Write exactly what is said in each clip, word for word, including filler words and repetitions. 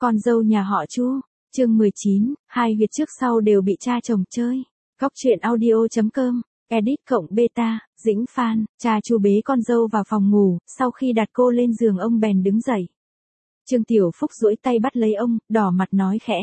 Con dâu nhà họ Chu, chương mười chín, hai huyệt trước sau đều bị cha chồng chơi. Góc truyện audio chấm com, edit cộng beta, Dĩnh Phan, cha Chu bế con dâu vào phòng ngủ, sau khi đặt cô lên giường ông bèn đứng dậy. Trương Tiểu Phúc duỗi tay bắt lấy ông, đỏ mặt nói khẽ.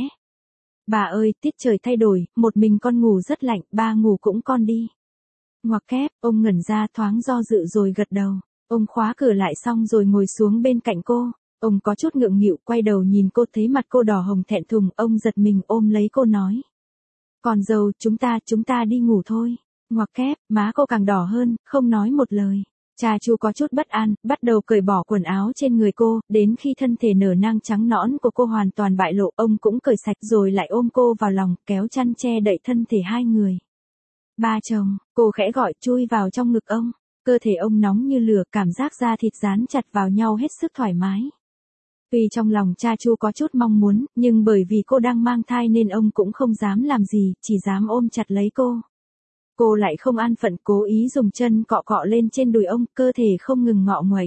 Bà ơi, tiết trời thay đổi, một mình con ngủ rất lạnh, ba ngủ cũng con đi. Ngoặc kép, ông ngẩn ra thoáng do dự rồi gật đầu. Ông khóa cửa lại xong rồi ngồi xuống bên cạnh cô. Ông có chút ngượng nghịu quay đầu nhìn cô thấy mặt cô đỏ hồng thẹn thùng, ông giật mình ôm lấy cô nói. Con dâu, chúng ta, chúng ta đi ngủ thôi. Ngoặc kép, má cô càng đỏ hơn, không nói một lời. Cha Chu có chút bất an, bắt đầu cởi bỏ quần áo trên người cô, đến khi thân thể nở nang trắng nõn của cô hoàn toàn bại lộ, ông cũng cởi sạch rồi lại ôm cô vào lòng, kéo chăn che đậy thân thể hai người. Ba chồng, cô khẽ gọi chui vào trong ngực ông, cơ thể ông nóng như lửa, cảm giác da thịt dán chặt vào nhau hết sức thoải mái. Tuy trong lòng cha Chu có chút mong muốn, nhưng bởi vì cô đang mang thai nên ông cũng không dám làm gì, chỉ dám ôm chặt lấy cô. Cô lại không an phận, cố ý dùng chân cọ cọ lên trên đùi ông, cơ thể không ngừng ngọ nguậy.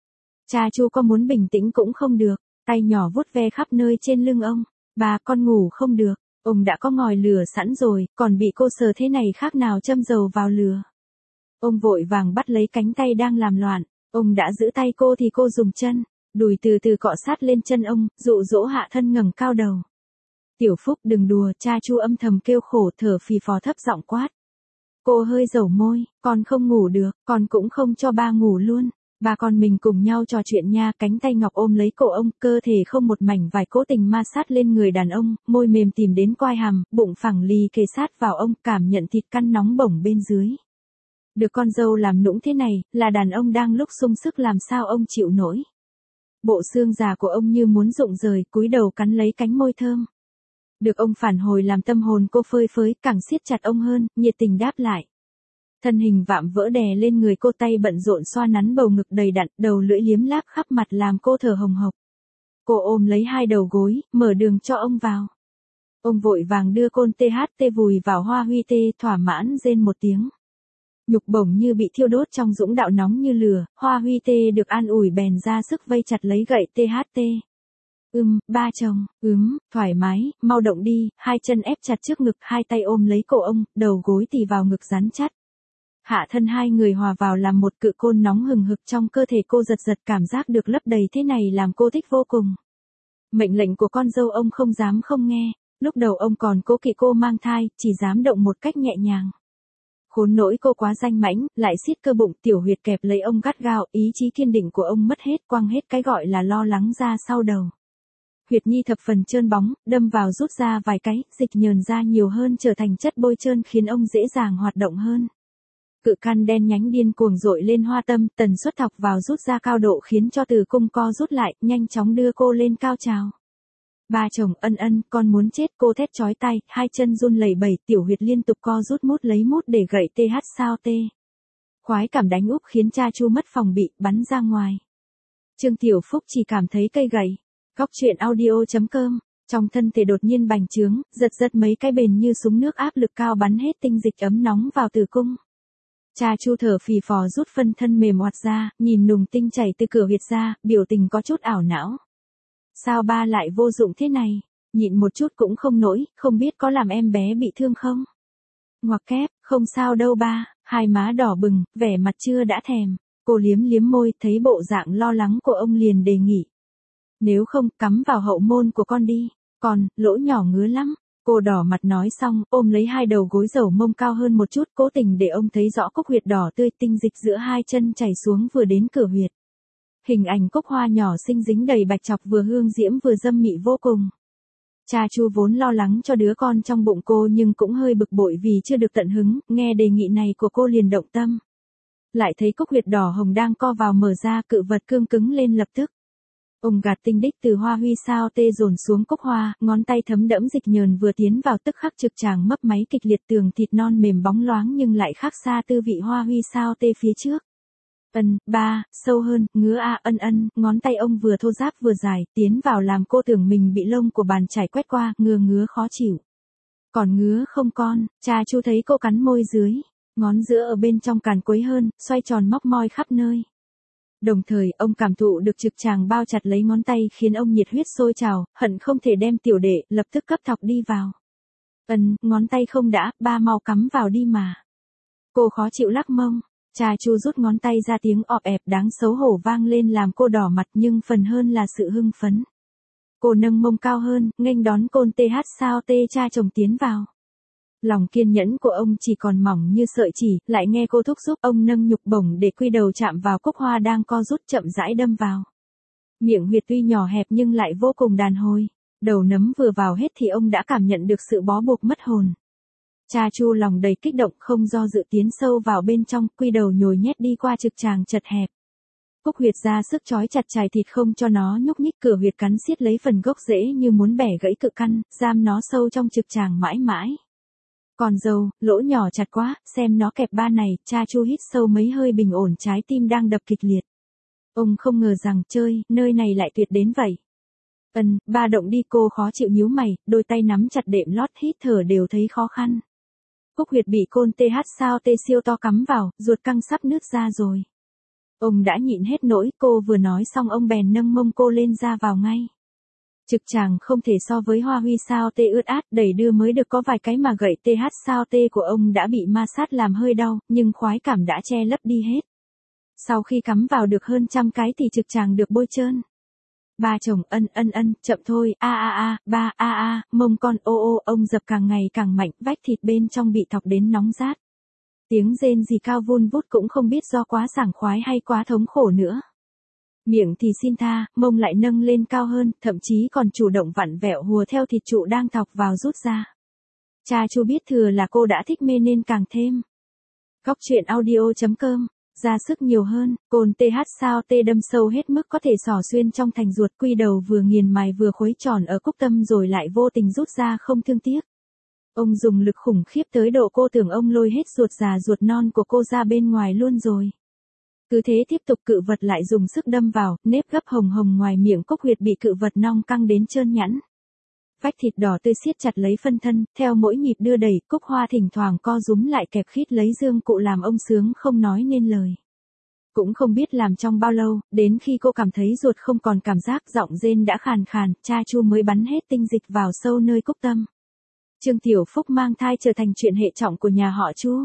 Cha Chu có muốn bình tĩnh cũng không được, tay nhỏ vuốt ve khắp nơi trên lưng ông. Bà, con ngủ không được, ông đã có ngòi lửa sẵn rồi, còn bị cô sờ thế này khác nào châm dầu vào lửa. Ông vội vàng bắt lấy cánh tay đang làm loạn, ông đã giữ tay cô thì cô dùng chân, đùi từ từ cọ sát lên chân ông, dụ dỗ hạ thân ngẩng cao đầu. Tiểu Phúc đừng đùa, cha Chu âm thầm kêu khổ, thở phì phò thấp giọng quát. Cô hơi dầu môi, con không ngủ được, con cũng không cho ba ngủ luôn. Ba con mình cùng nhau trò chuyện nha, cánh tay ngọc ôm lấy cổ ông, cơ thể không một mảnh vải cố tình ma sát lên người đàn ông, môi mềm tìm đến quai hàm, bụng phẳng lì kề sát vào ông, cảm nhận thịt căn nóng bỏng bên dưới. Được con dâu làm nũng thế này, là đàn ông đang lúc sung sức làm sao ông chịu nổi. Bộ xương già của ông như muốn rụng rời, cúi đầu cắn lấy cánh môi thơm. Được ông phản hồi làm tâm hồn cô phơi phới, càng siết chặt ông hơn, nhiệt tình đáp lại. Thân hình vạm vỡ đè lên người cô, tay bận rộn xoa nắn bầu ngực đầy đặn, đầu lưỡi liếm láp khắp mặt làm cô thở hồng hộc. Cô ôm lấy hai đầu gối, mở đường cho ông vào. Ông vội vàng đưa côn tê hát tê vùi vào hoa huy tê, thỏa mãn rên một tiếng. Nhục bổng như bị thiêu đốt trong dũng đạo nóng như lửa, hoa huy tê được an ủi bèn ra sức vây chặt lấy gậy tê hát tê. Ưm, ba chồng, ướm, thoải mái, mau động đi, hai chân ép chặt trước ngực, hai tay ôm lấy cổ ông, đầu gối tì vào ngực rắn chắc. Hạ thân hai người hòa vào làm một cự côn nóng hừng hực trong cơ thể cô, giật giật, cảm giác được lấp đầy thế này làm cô thích vô cùng. Mệnh lệnh của con dâu ông không dám không nghe, lúc đầu ông còn cố kỵ cô mang thai, chỉ dám động một cách nhẹ nhàng. Khốn nỗi cô quá danh mãnh, lại siết cơ bụng, tiểu huyệt kẹp lấy ông gắt gao, ý chí kiên định của ông mất hết, quăng hết cái gọi là lo lắng ra sau đầu. Huyệt nhi thập phần trơn bóng, đâm vào rút ra vài cái, dịch nhờn ra nhiều hơn trở thành chất bôi trơn khiến ông dễ dàng hoạt động hơn. Cự căn đen nhánh điên cuồng dội lên hoa tâm, tần suất thọc vào rút ra cao độ khiến cho tử cung co rút lại, nhanh chóng đưa cô lên cao trào. Ba chồng ân ân, con muốn chết, cô thét chói tai, hai chân run lẩy bẩy, tiểu huyệt liên tục co rút mút lấy mút để gậy tê hát sao tê. Khoái cảm đánh úp khiến cha Chu mất phòng bị, bắn ra ngoài. Trương Tiểu Phúc chỉ cảm thấy cây gậy. Góc truyện audio chấm com, trong thân thể đột nhiên bành trướng, giật giật mấy cái bền như súng nước áp lực cao bắn hết tinh dịch ấm nóng vào tử cung. Cha Chu thở phì phò rút phân thân mềm oặt ra, nhìn nùng tinh chảy từ cửa huyệt ra, biểu tình có chút ảo não. Sao ba lại vô dụng thế này, nhịn một chút cũng không nổi, không biết có làm em bé bị thương không? Ngoặc kép, không sao đâu ba, hai má đỏ bừng, vẻ mặt chưa đã thèm. Cô liếm liếm môi, thấy bộ dạng lo lắng của ông liền đề nghị. Nếu không, cắm vào hậu môn của con đi, còn, lỗ nhỏ ngứa lắm. Cô đỏ mặt nói xong, ôm lấy hai đầu gối dầu mông cao hơn một chút, cố tình để ông thấy rõ cúc huyệt đỏ tươi, tinh dịch giữa hai chân chảy xuống vừa đến cửa huyệt. Hình ảnh cúc hoa nhỏ xinh dính đầy bạch chọc vừa hương diễm vừa dâm mị vô cùng. Cha Chu vốn lo lắng cho đứa con trong bụng cô nhưng cũng hơi bực bội vì chưa được tận hứng, nghe đề nghị này của cô liền động tâm. Lại thấy cúc huyệt đỏ hồng đang co vào mở ra, cự vật cương cứng lên lập tức. Ông gạt tinh đích từ hoa huy sao tê dồn xuống cúc hoa, ngón tay thấm đẫm dịch nhờn vừa tiến vào tức khắc trực tràng mấp máy kịch liệt, tường thịt non mềm bóng loáng nhưng lại khác xa tư vị hoa huy sao tê phía trước. Ân, ba, sâu hơn, ngứa a ân ân, ngón tay ông vừa thô ráp vừa dài, tiến vào làm cô tưởng mình bị lông của bàn chải quét qua, ngừa ngứa khó chịu. Còn ngứa không con, cha Chu thấy cô cắn môi dưới, ngón giữa ở bên trong càn quấy hơn, xoay tròn móc moi khắp nơi. Đồng thời, ông cảm thụ được trực tràng bao chặt lấy ngón tay khiến ông nhiệt huyết sôi trào, hận không thể đem tiểu đệ, lập tức cấp thọc đi vào. Ân, ngón tay không đã, ba mau cắm vào đi mà. Cô khó chịu lắc mông, cha Chu rút ngón tay ra tiếng ọp ẹp đáng xấu hổ vang lên làm cô đỏ mặt nhưng phần hơn là sự hưng phấn. Cô nâng mông cao hơn, nghênh đón côn tê hát sao tê cha chồng tiến vào. Lòng kiên nhẫn của ông chỉ còn mỏng như sợi chỉ, lại nghe cô thúc giục ông nâng nhục bổng để quy đầu chạm vào cúc hoa đang co rút chậm rãi đâm vào. Miệng huyệt tuy nhỏ hẹp nhưng lại vô cùng đàn hồi. Đầu nấm vừa vào hết thì ông đã cảm nhận được sự bó buộc mất hồn. Cha Chu lòng đầy kích động không do dự tiến sâu vào bên trong, quy đầu nhồi nhét đi qua trực tràng chật hẹp. Cúc huyệt ra sức trói chặt chài thịt không cho nó nhúc nhích, cửa huyệt cắn xiết lấy phần gốc rễ như muốn bẻ gãy cự căn, giam nó sâu trong trực tràng mãi mãi. Còn dâu, lỗ nhỏ chặt quá, xem nó kẹp ba này, cha Chu hít sâu mấy hơi bình ổn trái tim đang đập kịch liệt. Ông không ngờ rằng chơi, nơi này lại tuyệt đến vậy. Ân, ba động đi, cô khó chịu nhíu mày, đôi tay nắm chặt đệm lót, hít thở đều thấy khó khăn. Cúc huyệt bị côn tê hát sao tê siêu to cắm vào, ruột căng sắp nứt ra rồi. Ông đã nhịn hết nỗi, cô vừa nói xong ông bèn nâng mông cô lên ra vào ngay. Trực tràng không thể so với hoa huy sao tê ướt át, đẩy đưa mới được có vài cái mà gậy tê hát sao tê của ông đã bị ma sát làm hơi đau, nhưng khoái cảm đã che lấp đi hết. Sau khi cắm vào được hơn trăm cái thì trực tràng được bôi trơn. Ba chồng ân ân ân, chậm thôi, a a a, ba a a, mông con ô ô, ông dập càng ngày càng mạnh, vách thịt bên trong bị thọc đến nóng rát. Tiếng rên gì cao vun vút cũng không biết do quá sảng khoái hay quá thống khổ nữa. Miệng thì xin tha, mông lại nâng lên cao hơn, thậm chí còn chủ động vặn vẹo hùa theo thịt trụ đang thọc vào rút ra. Cha Chu biết thừa là cô đã thích mê nên càng thêm. Góc truyện audio chấm com, ra sức nhiều hơn, côn tê hát sao tê đâm sâu hết mức có thể xỏ xuyên trong thành ruột, quy đầu vừa nghiền mài vừa khuấy tròn ở cúc tâm rồi lại vô tình rút ra không thương tiếc. Ông dùng lực khủng khiếp tới độ cô tưởng ông lôi hết ruột già ruột non của cô ra bên ngoài luôn rồi. Cứ thế tiếp tục, cự vật lại dùng sức đâm vào, nếp gấp hồng hồng ngoài miệng cúc huyệt bị cự vật nong căng đến trơn nhẵn. Vách thịt đỏ tươi siết chặt lấy phân thân, theo mỗi nhịp đưa đẩy, cúc hoa thỉnh thoảng co rúm lại kẹp khít lấy dương cụ làm ông sướng không nói nên lời. Cũng không biết làm trong bao lâu, đến khi cô cảm thấy ruột không còn cảm giác, giọng rên đã khàn khàn, cha Chu mới bắn hết tinh dịch vào sâu nơi cúc tâm. Trương Tiểu Phúc mang thai trở thành chuyện hệ trọng của nhà họ Chu.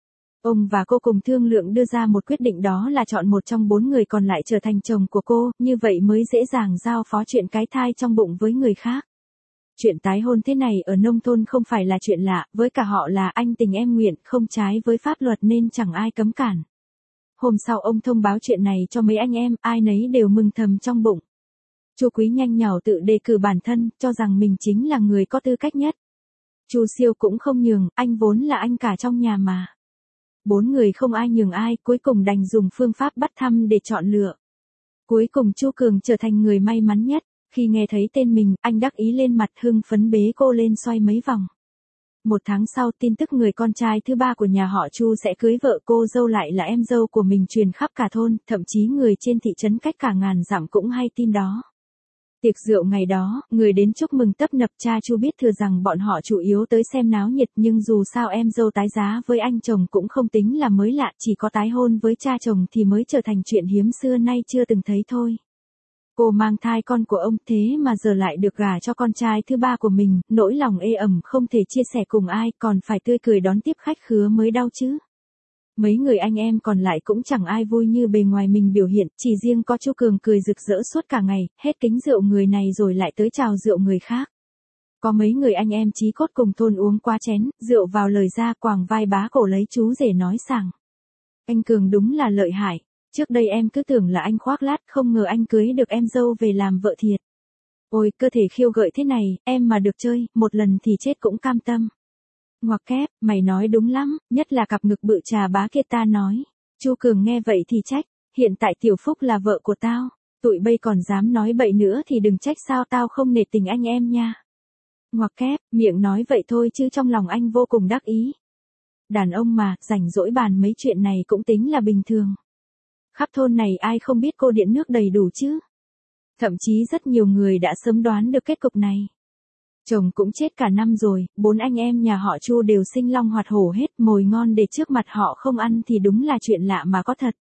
Ông và cô cùng thương lượng đưa ra một quyết định, đó là chọn một trong bốn người còn lại trở thành chồng của cô, như vậy mới dễ dàng giao phó chuyện cái thai trong bụng với người khác. Chuyện tái hôn thế này ở nông thôn không phải là chuyện lạ, với cả họ là anh tình em nguyện, không trái với pháp luật nên chẳng ai cấm cản. Hôm sau ông thông báo chuyện này cho mấy anh em, ai nấy đều mừng thầm trong bụng. Chu Quý nhanh nhảu tự đề cử bản thân, cho rằng mình chính là người có tư cách nhất. Chu Siêu cũng không nhường, anh vốn là anh cả trong nhà mà. Bốn người không ai nhường ai, cuối cùng đành dùng phương pháp bắt thăm để chọn lựa. Cuối cùng Chu Cường trở thành người may mắn nhất, khi nghe thấy tên mình, anh đắc ý lên mặt, hưng phấn bế cô lên xoay mấy vòng. Một tháng sau, tin tức người con trai thứ ba của nhà họ Chu sẽ cưới vợ, cô dâu lại là em dâu của mình truyền khắp cả thôn, thậm chí người trên thị trấn cách cả ngàn dặm cũng hay tin đó. Tiệc rượu ngày đó, người đến chúc mừng tấp nập, cha Chu biết thừa rằng bọn họ chủ yếu tới xem náo nhiệt, nhưng dù sao em dâu tái giá với anh chồng cũng không tính là mới lạ, chỉ có tái hôn với cha chồng thì mới trở thành chuyện hiếm xưa nay chưa từng thấy thôi. Cô mang thai con của ông thế mà giờ lại được gả cho con trai thứ ba của mình, nỗi lòng ê ẩm không thể chia sẻ cùng ai, còn phải tươi cười đón tiếp khách khứa mới đau chứ. Mấy người anh em còn lại cũng chẳng ai vui như bề ngoài mình biểu hiện, chỉ riêng có Chu Cường cười rực rỡ suốt cả ngày, hết kính rượu người này rồi lại tới chào rượu người khác. Có mấy người anh em chí cốt cùng thôn uống qua chén, rượu vào lời ra, quàng vai bá cổ lấy chú rể nói sảng. Anh Cường đúng là lợi hại, trước đây em cứ tưởng là anh khoác lác, không ngờ anh cưới được em dâu về làm vợ thiệt. Ôi, cơ thể khiêu gợi thế này, em mà được chơi, một lần thì chết cũng cam tâm. Ngoặc kép, mày nói đúng lắm, nhất là cặp ngực bự trà bá kia, ta nói. Chu Cường nghe vậy thì trách, hiện tại Tiểu Phúc là vợ của tao, tụi bây còn dám nói bậy nữa thì đừng trách sao tao không nể tình anh em nha. Ngoặc kép, miệng nói vậy thôi chứ trong lòng anh vô cùng đắc ý. Đàn ông mà, rảnh rỗi bàn mấy chuyện này cũng tính là bình thường. Khắp thôn này ai không biết cô điện nước đầy đủ chứ. Thậm chí rất nhiều người đã sớm đoán được kết cục này. Chồng cũng chết cả năm rồi, bốn anh em nhà họ Chu đều sinh long hoạt hổ hết, mồi ngon để trước mặt họ không ăn thì đúng là chuyện lạ mà có thật.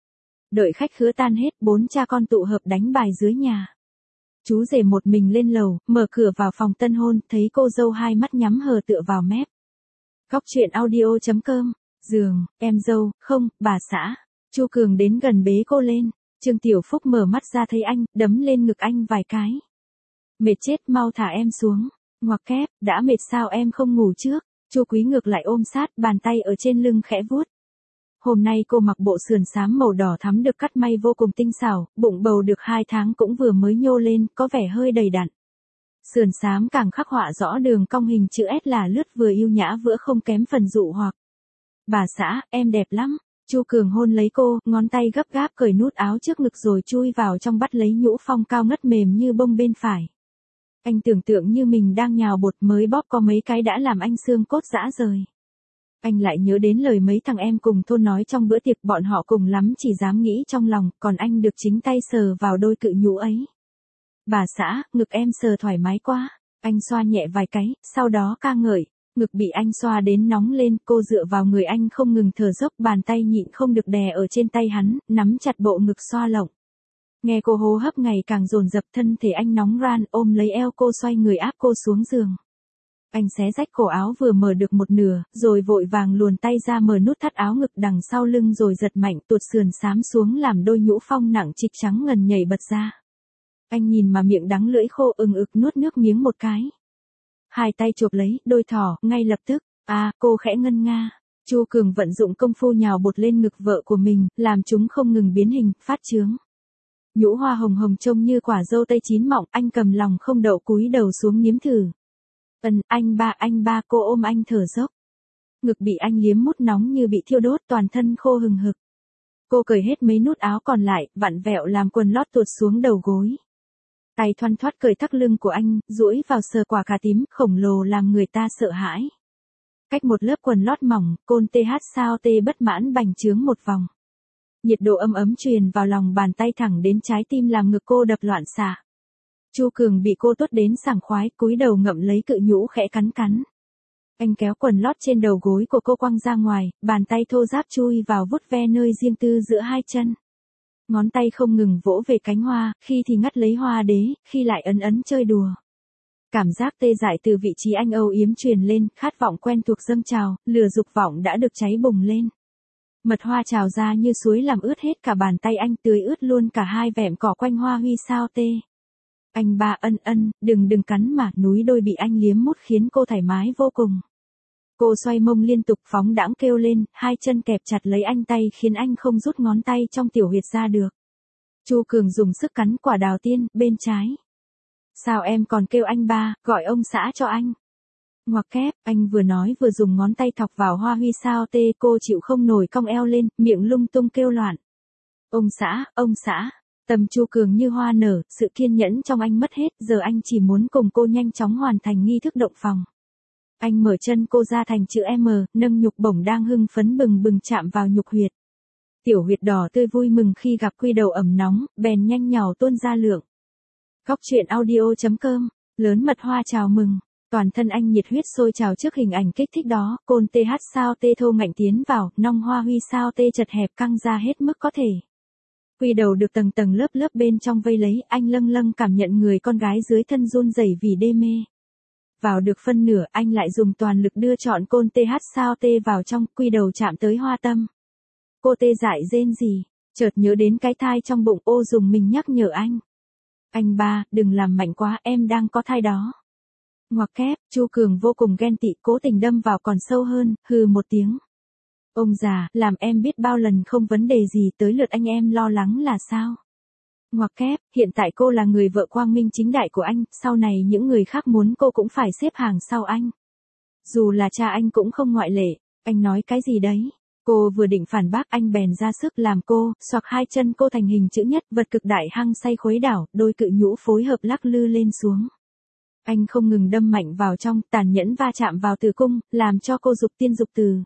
Đợi khách khứa tan hết, bốn cha con tụ hợp đánh bài dưới nhà. Chú rể một mình lên lầu, mở cửa vào phòng tân hôn, thấy cô dâu hai mắt nhắm hờ tựa vào mép. Góc chuyện audio chấm com, giường, em dâu, không, bà xã. Chu Cường đến gần bế cô lên. Trương Tiểu Phúc mở mắt ra thấy anh, đấm lên ngực anh vài cái. Mệt chết, mau thả em xuống. Ngoặc kép, đã mệt sao em không ngủ trước. Chu Quý ngược lại ôm sát, bàn tay ở trên lưng khẽ vuốt. Hôm nay cô mặc bộ sườn xám màu đỏ thắm được cắt may vô cùng tinh xảo, bụng bầu được hai tháng cũng vừa mới nhô lên, có vẻ hơi đầy đặn. Sườn xám càng khắc họa rõ đường cong hình chữ S là lướt vừa yêu nhã vừa không kém phần dụ hoặc. Bà xã, em đẹp lắm. Chu Cường hôn lấy cô, ngón tay gấp gáp cởi nút áo trước ngực rồi chui vào trong bắt lấy nhũ phong cao ngất mềm như bông bên phải. Anh tưởng tượng như mình đang nhào bột mới bóp có mấy cái đã làm anh xương cốt rã rời. Anh lại nhớ đến lời mấy thằng em cùng thôn nói trong bữa tiệc, bọn họ cùng lắm chỉ dám nghĩ trong lòng, còn anh được chính tay sờ vào đôi cự nhũ ấy. Bà xã, ngực em sờ thoải mái quá. Anh xoa nhẹ vài cái, sau đó ca ngợi. Ngực bị anh xoa đến nóng lên, cô dựa vào người anh không ngừng thở dốc, bàn tay nhịn không được đè ở trên tay hắn, nắm chặt bộ ngực xoa lộng. Nghe cô hô hấp ngày càng dồn dập, thân thể anh nóng ran, ôm lấy eo cô xoay người áp cô xuống giường. Anh xé rách cổ áo vừa mở được một nửa, rồi vội vàng luồn tay ra mở nút thắt áo ngực đằng sau lưng rồi giật mạnh tuột sườn xám xuống làm đôi nhũ phong nặng trịch trắng ngần nhảy bật ra. Anh nhìn mà miệng đắng lưỡi khô ừng ực nuốt nước miếng một cái. Hai tay chộp lấy, đôi thỏ, ngay lập tức, à, cô khẽ ngân nga. Chu Cường vận dụng công phu nhào bột lên ngực vợ của mình, làm chúng không ngừng biến hình, phát trướng. Nhũ hoa hồng hồng trông như quả dâu tây chín mọng, anh cầm lòng không đậu cúi đầu xuống nếm thử. Ân, anh ba, anh ba, cô ôm anh thở dốc. Ngực bị anh liếm mút nóng như bị thiêu đốt, toàn thân khô hừng hực. Cô cởi hết mấy nút áo còn lại, vặn vẹo làm quần lót tuột xuống đầu gối. Tay thoăn thoắt cởi thắt lưng của anh, duỗi vào sờ quả cà tím khổng lồ làm người ta sợ hãi. Cách một lớp quần lót mỏng, côn tê hát sao tê bất mãn bành trướng một vòng. Nhiệt độ ấm ấm truyền vào lòng bàn tay thẳng đến trái tim làm ngực cô đập loạn xạ. Chu Cường bị cô tốt đến sảng khoái, cúi đầu ngậm lấy cự nhũ khẽ cắn cắn. Anh kéo quần lót trên đầu gối của cô quăng ra ngoài, bàn tay thô ráp chui vào vuốt ve nơi riêng tư giữa hai chân. Ngón tay không ngừng vỗ về cánh hoa, khi thì ngắt lấy hoa đế, khi lại ấn ấn chơi đùa. Cảm giác tê dại từ vị trí anh âu yếm truyền lên, khát vọng quen thuộc dâng trào, lửa dục vọng đã được cháy bùng lên. Mật hoa trào ra như suối làm ướt hết cả bàn tay anh, tưới ướt luôn cả hai vẹm cỏ quanh hoa huy sao tê. Anh ba ân ân, đừng đừng cắn mà, núi đôi bị anh liếm mút khiến cô thoải mái vô cùng. Cô xoay mông liên tục phóng đãng kêu lên, hai chân kẹp chặt lấy anh tay khiến anh không rút ngón tay trong tiểu huyệt ra được. Chu Cường dùng sức cắn quả đào tiên, bên trái. Sao em còn kêu anh ba, gọi ông xã cho anh. Ngoặc kép, anh vừa nói vừa dùng ngón tay thọc vào hoa huy sao tê, cô chịu không nổi cong eo lên, miệng lung tung kêu loạn. Ông xã, ông xã. Tâm Chu Cường như hoa nở, sự kiên nhẫn trong anh mất hết, giờ anh chỉ muốn cùng cô nhanh chóng hoàn thành nghi thức động phòng. Anh mở chân cô ra thành chữ M, nâng nhục bổng đang hưng phấn bừng bừng chạm vào nhục huyệt. Tiểu huyệt đỏ tươi vui mừng khi gặp quy đầu ẩm nóng, bèn nhanh nhào tuôn ra lượng. Góc chuyện audio chấm com, lớn mật hoa chào mừng. Toàn thân anh nhiệt huyết sôi trào trước hình ảnh kích thích đó, côn tê hát sao tê thô ngạnh tiến vào, nong hoa huy sao tê chật hẹp căng ra hết mức có thể. Quy đầu được tầng tầng lớp lớp bên trong vây lấy, anh lâng lâng cảm nhận người con gái dưới thân run rẩy vì đê mê. Vào được phân nửa, anh lại dùng toàn lực đưa trọn côn tê hát sao tê vào trong, quy đầu chạm tới hoa tâm. Cô tê dại rên gì, chợt nhớ đến cái thai trong bụng, ô dùng mình nhắc nhở anh. Anh ba, đừng làm mạnh quá, em đang có thai đó. Ngoặc kép, Chu Cường vô cùng ghen tị, cố tình đâm vào còn sâu hơn, hừ một tiếng. Ông già, làm em biết bao lần không vấn đề gì, tới lượt anh em lo lắng là sao? Ngoặc kép, hiện tại cô là người vợ quang minh chính đại của anh, sau này những người khác muốn cô cũng phải xếp hàng sau anh. Dù là cha anh cũng không ngoại lệ, anh nói cái gì đấy? Cô vừa định phản bác, anh bèn ra sức làm cô, xoạc hai chân cô thành hình chữ nhất, vật cực đại hăng say khuấy đảo, đôi cự nhũ phối hợp lắc lư lên xuống. Anh không ngừng đâm mạnh vào trong, tàn nhẫn va chạm vào tử cung, làm cho cô dục tiên dục từ.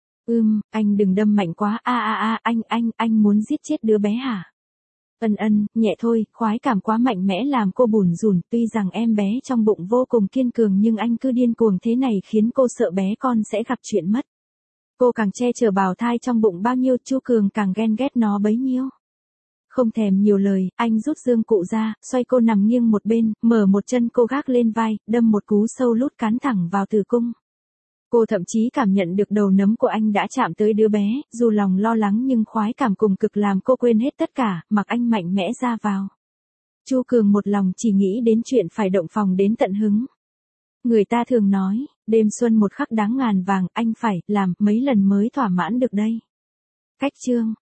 Ưm, anh đừng đâm mạnh quá, a a a, anh, anh, anh muốn giết chết đứa bé hả? Ân ân, nhẹ thôi, khoái cảm quá mạnh mẽ làm cô bủn rủn, tuy rằng em bé trong bụng vô cùng kiên cường nhưng anh cứ điên cuồng thế này khiến cô sợ bé con sẽ gặp chuyện mất. Cô càng che chở bào thai trong bụng bao nhiêu, Chu Cường càng ghen ghét nó bấy nhiêu. Không thèm nhiều lời, anh rút dương cụ ra, xoay cô nằm nghiêng một bên, mở một chân cô gác lên vai, đâm một cú sâu lút cán thẳng vào tử cung. Cô thậm chí cảm nhận được đầu nấm của anh đã chạm tới đứa bé, dù lòng lo lắng nhưng khoái cảm cùng cực làm cô quên hết tất cả, mặc anh mạnh mẽ ra vào. Chu Cường một lòng chỉ nghĩ đến chuyện phải động phòng đến tận hứng. Người ta thường nói, đêm xuân một khắc đáng ngàn vàng, anh phải làm mấy lần mới thỏa mãn được đây. Cách chương